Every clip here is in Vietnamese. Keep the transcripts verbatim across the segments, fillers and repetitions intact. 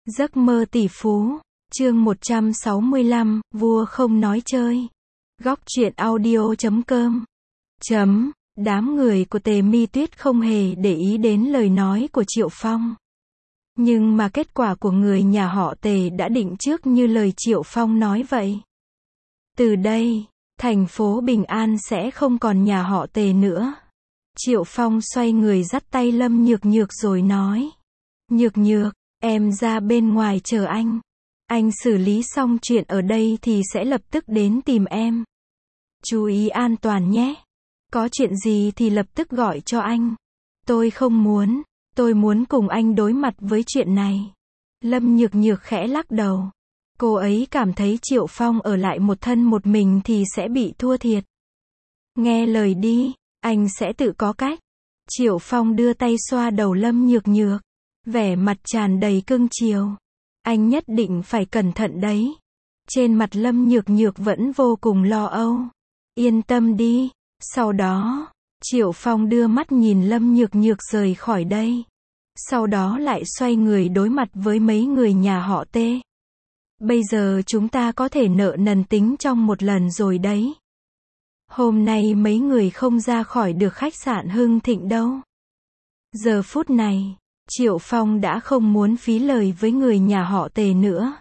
Giấc mơ tỷ phú, chương một trăm sáu mươi lăm, vua không nói chơi. Góc truyện audio chấm com. Chấm, đám người của Tề Mi Tuyết không hề để ý đến lời nói của Triệu Phong. Nhưng mà kết quả của người nhà họ Tề đã định trước như lời Triệu Phong nói vậy. Từ đây, thành phố Bình An sẽ không còn nhà họ Tề nữa. Triệu Phong xoay người dắt tay Lâm Nhược Nhược rồi nói. Nhược Nhược, em ra bên ngoài chờ anh. Anh xử lý xong chuyện ở đây thì sẽ lập tức đến tìm em. Chú ý an toàn nhé. Có chuyện gì thì lập tức gọi cho anh. Tôi không muốn, tôi muốn cùng anh đối mặt với chuyện này. Lâm Nhược Nhược khẽ lắc đầu. Cô ấy cảm thấy Triệu Phong ở lại một thân một mình thì sẽ bị thua thiệt. Nghe lời đi, anh sẽ tự có cách. Triệu Phong đưa tay xoa đầu Lâm Nhược Nhược, vẻ mặt tràn đầy cưng chiều. Anh nhất định phải cẩn thận đấy. Trên mặt Lâm Nhược Nhược vẫn vô cùng lo âu. Yên tâm đi. Sau đó, Triệu Phong đưa mắt nhìn Lâm Nhược Nhược rời khỏi đây. Sau đó lại xoay người đối mặt với mấy người nhà họ Tê. Bây giờ chúng ta có thể nợ nần tính trong một lần rồi đấy. Hôm nay mấy người không ra khỏi được khách sạn Hưng Thịnh đâu. Giờ phút này, Triệu Phong đã không muốn phí lời với người nhà họ Tề nữa.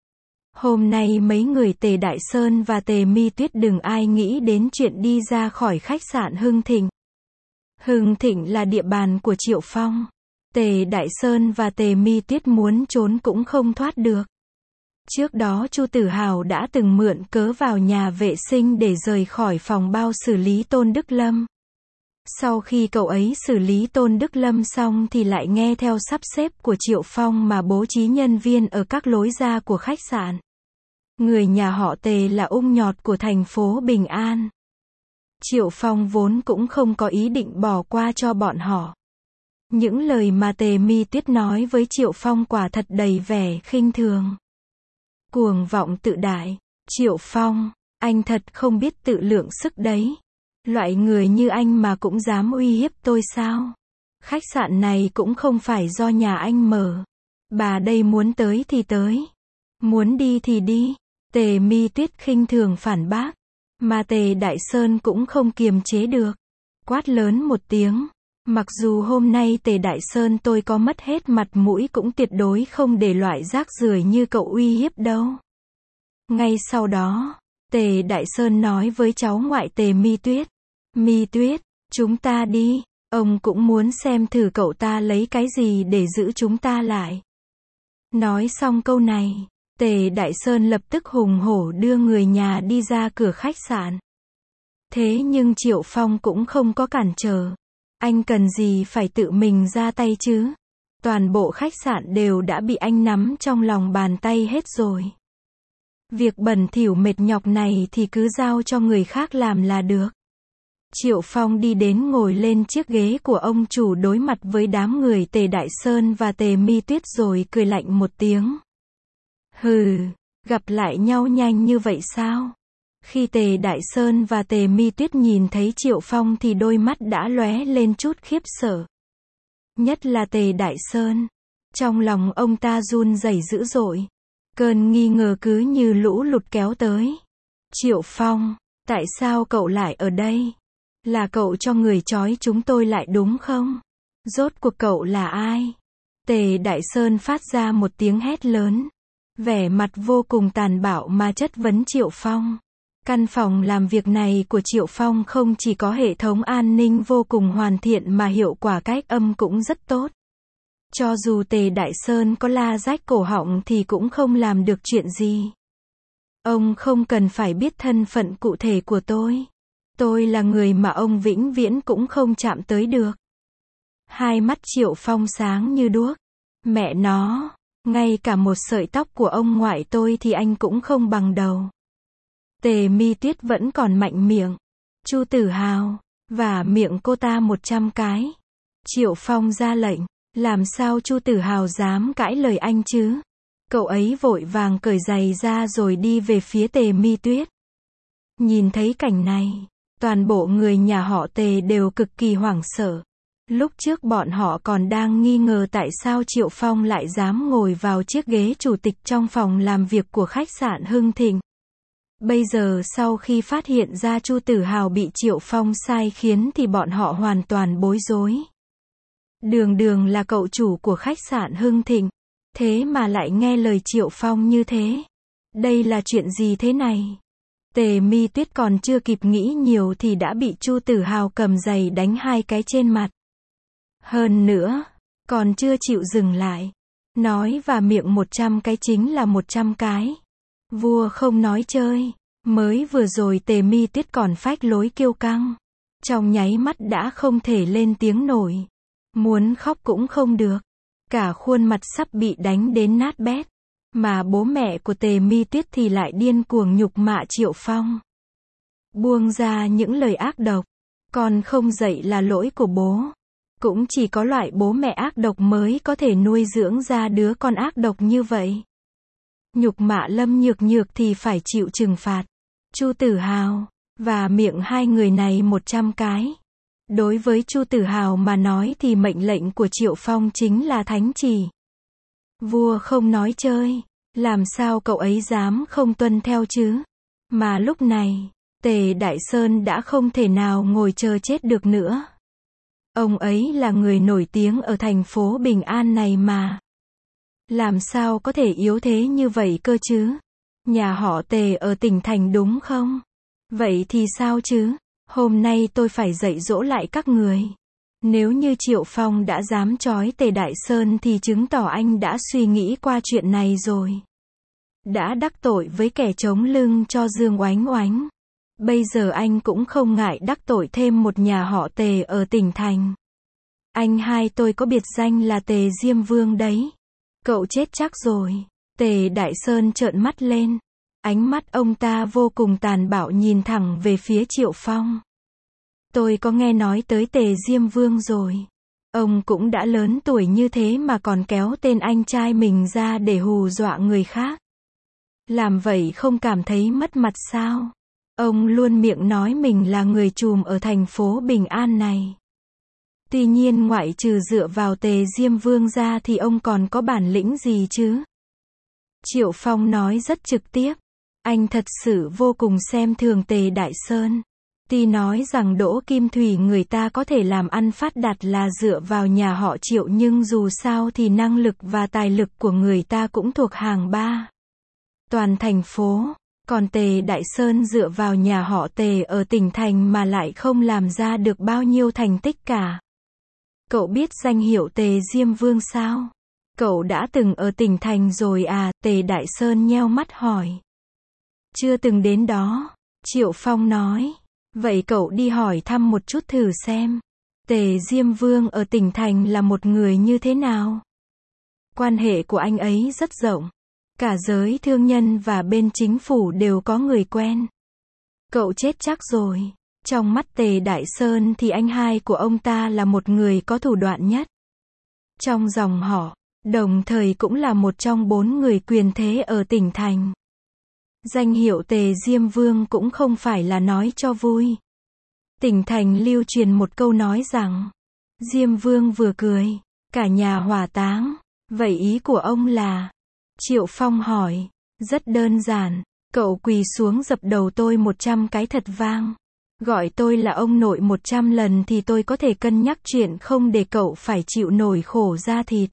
Hôm nay mấy người Tề Đại Sơn và Tề Mi Tuyết đừng ai nghĩ đến chuyện đi ra khỏi khách sạn Hưng Thịnh. Hưng Thịnh là địa bàn của Triệu Phong. Tề Đại Sơn và Tề Mi Tuyết muốn trốn cũng không thoát được. Trước đó Chu Tử Hào đã từng mượn cớ vào nhà vệ sinh để rời khỏi phòng bao xử lý Tôn Đức Lâm. Sau khi cậu ấy xử lý Tôn Đức Lâm xong thì lại nghe theo sắp xếp của Triệu Phong mà bố trí nhân viên ở các lối ra của khách sạn. Người nhà họ Tề là ung nhọt của thành phố Bình An. Triệu Phong vốn cũng không có ý định bỏ qua cho bọn họ. Những lời mà Tề Mi Tuyết nói với Triệu Phong quả thật đầy vẻ khinh thường. Cuồng vọng tự đại. Triệu Phong, anh thật không biết tự lượng sức đấy. Loại người như anh mà cũng dám uy hiếp tôi sao? Khách sạn này cũng không phải do nhà anh mở. Bà đây muốn tới thì tới. Muốn đi thì đi. Tề Mi Tuyết khinh thường phản bác. Mà Tề Đại Sơn cũng không kiềm chế được. Quát lớn một tiếng. Mặc dù hôm nay Tề Đại Sơn tôi có mất hết mặt mũi cũng tuyệt đối không để loại rác rưởi như cậu uy hiếp đâu. Ngay sau đó, Tề Đại Sơn nói với cháu ngoại Tề Mi Tuyết. Mi Tuyết, chúng ta đi, ông cũng muốn xem thử cậu ta lấy cái gì để giữ chúng ta lại. Nói xong câu này, Tề Đại Sơn lập tức hùng hổ đưa người nhà đi ra cửa khách sạn. Thế nhưng Triệu Phong cũng không có cản trở. Anh cần gì phải tự mình ra tay chứ? Toàn bộ khách sạn đều đã bị anh nắm trong lòng bàn tay hết rồi. Việc bẩn thỉu mệt nhọc này thì cứ giao cho người khác làm là được. Triệu Phong đi đến ngồi lên chiếc ghế của ông chủ đối mặt với đám người Tề Đại Sơn và Tề Mi Tuyết rồi cười lạnh một tiếng. Hừ, gặp lại nhau nhanh như vậy sao? Khi Tề Đại Sơn và Tề Mi Tuyết nhìn thấy Triệu Phong thì đôi mắt đã lóe lên chút khiếp sợ. Nhất là Tề Đại Sơn. Trong lòng ông ta run rẩy dữ dội. Cơn nghi ngờ cứ như lũ lụt kéo tới. Triệu Phong, tại sao cậu lại ở đây? Là cậu cho người trói chúng tôi lại đúng không? Rốt cuộc cậu là ai? Tề Đại Sơn phát ra một tiếng hét lớn. Vẻ mặt vô cùng tàn bạo mà chất vấn Triệu Phong. Căn phòng làm việc này của Triệu Phong không chỉ có hệ thống an ninh vô cùng hoàn thiện mà hiệu quả cách âm cũng rất tốt. Cho dù Tề Đại Sơn có la rách cổ họng thì cũng không làm được chuyện gì. Ông không cần phải biết thân phận cụ thể của tôi. Tôi là người mà ông vĩnh viễn cũng không chạm tới được. Hai mắt Triệu Phong sáng như đuốc. Mẹ nó, ngay cả một sợi tóc của ông ngoại tôi thì anh cũng không bằng đầu. Tề Mi Tuyết vẫn còn mạnh miệng. Chu Tử Hào, vả miệng cô ta một trăm cái. Triệu Phong ra lệnh. Làm sao Chu Tử Hào dám cãi lời anh chứ? Cậu ấy vội vàng cởi giày ra rồi đi về phía Tề Mi Tuyết. Nhìn thấy cảnh này, toàn bộ người nhà họ Tề đều cực kỳ hoảng sợ. Lúc trước bọn họ còn đang nghi ngờ tại sao Triệu Phong lại dám ngồi vào chiếc ghế chủ tịch trong phòng làm việc của khách sạn Hưng Thịnh. Bây giờ sau khi phát hiện ra Chu Tử Hào bị Triệu Phong sai khiến thì bọn họ hoàn toàn bối rối. Đường đường là cậu chủ của khách sạn Hưng Thịnh, thế mà lại nghe lời Triệu Phong như thế. Đây là chuyện gì thế này? Tề Mi Tuyết còn chưa kịp nghĩ nhiều thì đã bị Chu Tử Hào cầm giày đánh hai cái trên mặt. Hơn nữa, còn chưa chịu dừng lại. Nói và miệng một trăm cái chính là một trăm cái. Vua không nói chơi. Mới vừa rồi Tề Mi Tuyết còn phách lối kiêu căng. Trong nháy mắt đã không thể lên tiếng nổi. Muốn khóc cũng không được. Cả khuôn mặt sắp bị đánh đến nát bét. Mà bố mẹ của Tề Mi Tuyết thì lại điên cuồng nhục mạ Triệu Phong. Buông ra những lời ác độc. Con không dạy là lỗi của bố. Cũng chỉ có loại bố mẹ ác độc mới có thể nuôi dưỡng ra đứa con ác độc như vậy. Nhục mạ Lâm Nhược Nhược thì phải chịu trừng phạt. Chu Tử Hào, và miệng hai người này một trăm cái. Đối với Chu Tử Hào mà nói thì mệnh lệnh của Triệu Phong chính là thánh chỉ. Vua không nói chơi, làm sao cậu ấy dám không tuân theo chứ? Mà lúc này, Tề Đại Sơn đã không thể nào ngồi chờ chết được nữa. Ông ấy là người nổi tiếng ở thành phố Bình An này mà. Làm sao có thể yếu thế như vậy cơ chứ? Nhà họ Tề ở tỉnh thành đúng không? Vậy thì sao chứ? Hôm nay tôi phải dạy dỗ lại các người. Nếu như Triệu Phong đã dám trói Tề Đại Sơn thì chứng tỏ anh đã suy nghĩ qua chuyện này rồi. Đã đắc tội với kẻ chống lưng cho Dương Oánh Oánh. Bây giờ anh cũng không ngại đắc tội thêm một nhà họ Tề ở tỉnh thành. Anh hai tôi có biệt danh là Tề Diêm Vương đấy. Cậu chết chắc rồi. Tề Đại Sơn trợn mắt lên. Ánh mắt ông ta vô cùng tàn bạo nhìn thẳng về phía Triệu Phong. Tôi có nghe nói tới Tề Diêm Vương rồi. Ông cũng đã lớn tuổi như thế mà còn kéo tên anh trai mình ra để hù dọa người khác. Làm vậy không cảm thấy mất mặt sao? Ông luôn miệng nói mình là người trùm ở thành phố Bình An này. Tuy nhiên ngoại trừ dựa vào Tề Diêm Vương ra thì ông còn có bản lĩnh gì chứ? Triệu Phong nói rất trực tiếp. Anh thật sự vô cùng xem thường Tề Đại Sơn. Tuy nói rằng Đỗ Kim Thủy người ta có thể làm ăn phát đạt là dựa vào nhà họ Triệu nhưng dù sao thì năng lực và tài lực của người ta cũng thuộc hàng ba. Toàn thành phố. Còn Tề Đại Sơn dựa vào nhà họ Tề ở tỉnh thành mà lại không làm ra được bao nhiêu thành tích cả. Cậu biết danh hiệu Tề Diêm Vương sao? Cậu đã từng ở tỉnh thành rồi à? Tề Đại Sơn nheo mắt hỏi. Chưa từng đến đó. Triệu Phong nói. Vậy cậu đi hỏi thăm một chút thử xem. Tề Diêm Vương ở tỉnh thành là một người như thế nào? Quan hệ của anh ấy rất rộng. Cả giới thương nhân và bên chính phủ đều có người quen. Cậu chết chắc rồi. Trong mắt Tề Đại Sơn thì anh hai của ông ta là một người có thủ đoạn nhất. Trong dòng họ, đồng thời cũng là một trong bốn người quyền thế ở tỉnh thành. Danh hiệu Tề Diêm Vương cũng không phải là nói cho vui. Tỉnh thành lưu truyền một câu nói rằng, Diêm Vương vừa cười, cả nhà hỏa táng. Vậy ý của ông là? Triệu Phong hỏi. Rất đơn giản, cậu quỳ xuống dập đầu tôi một trăm cái thật vang. Gọi tôi là ông nội một trăm lần thì tôi có thể cân nhắc chuyện không để cậu phải chịu nổi khổ da thịt.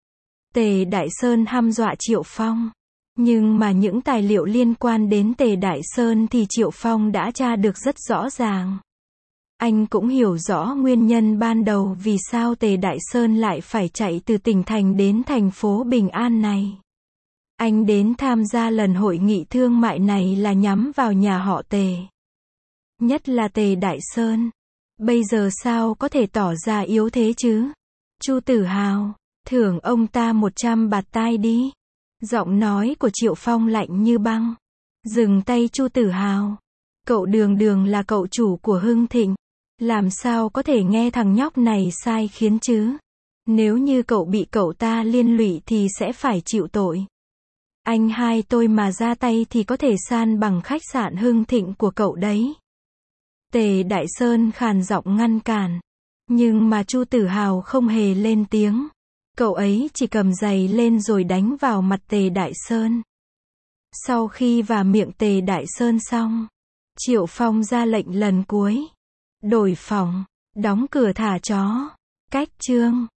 Tề Đại Sơn hăm dọa Triệu Phong. Nhưng mà những tài liệu liên quan đến Tề Đại Sơn thì Triệu Phong đã tra được rất rõ ràng. Anh cũng hiểu rõ nguyên nhân ban đầu vì sao Tề Đại Sơn lại phải chạy từ tỉnh thành đến thành phố Bình An này. Anh đến tham gia lần hội nghị thương mại này là nhắm vào nhà họ Tề. Nhất là Tề Đại Sơn. Bây giờ sao có thể tỏ ra yếu thế chứ? Chu Tử Hào, thưởng ông ta một trăm bạt tai đi. Giọng nói của Triệu Phong lạnh như băng. Dừng tay Chu Tử Hào. Cậu đường đường là cậu chủ của Hưng Thịnh. Làm sao có thể nghe thằng nhóc này sai khiến chứ? Nếu như cậu bị cậu ta liên lụy thì sẽ phải chịu tội. Anh hai tôi mà ra tay thì có thể san bằng khách sạn Hưng Thịnh của cậu đấy. Tề Đại Sơn khàn giọng ngăn cản. Nhưng mà Chu Tử Hào không hề lên tiếng. Cậu ấy chỉ cầm giày lên rồi đánh vào mặt Tề Đại Sơn. Sau khi vả miệng Tề Đại Sơn xong, Triệu Phong ra lệnh lần cuối. Đổi phòng, đóng cửa thả chó. Cách chương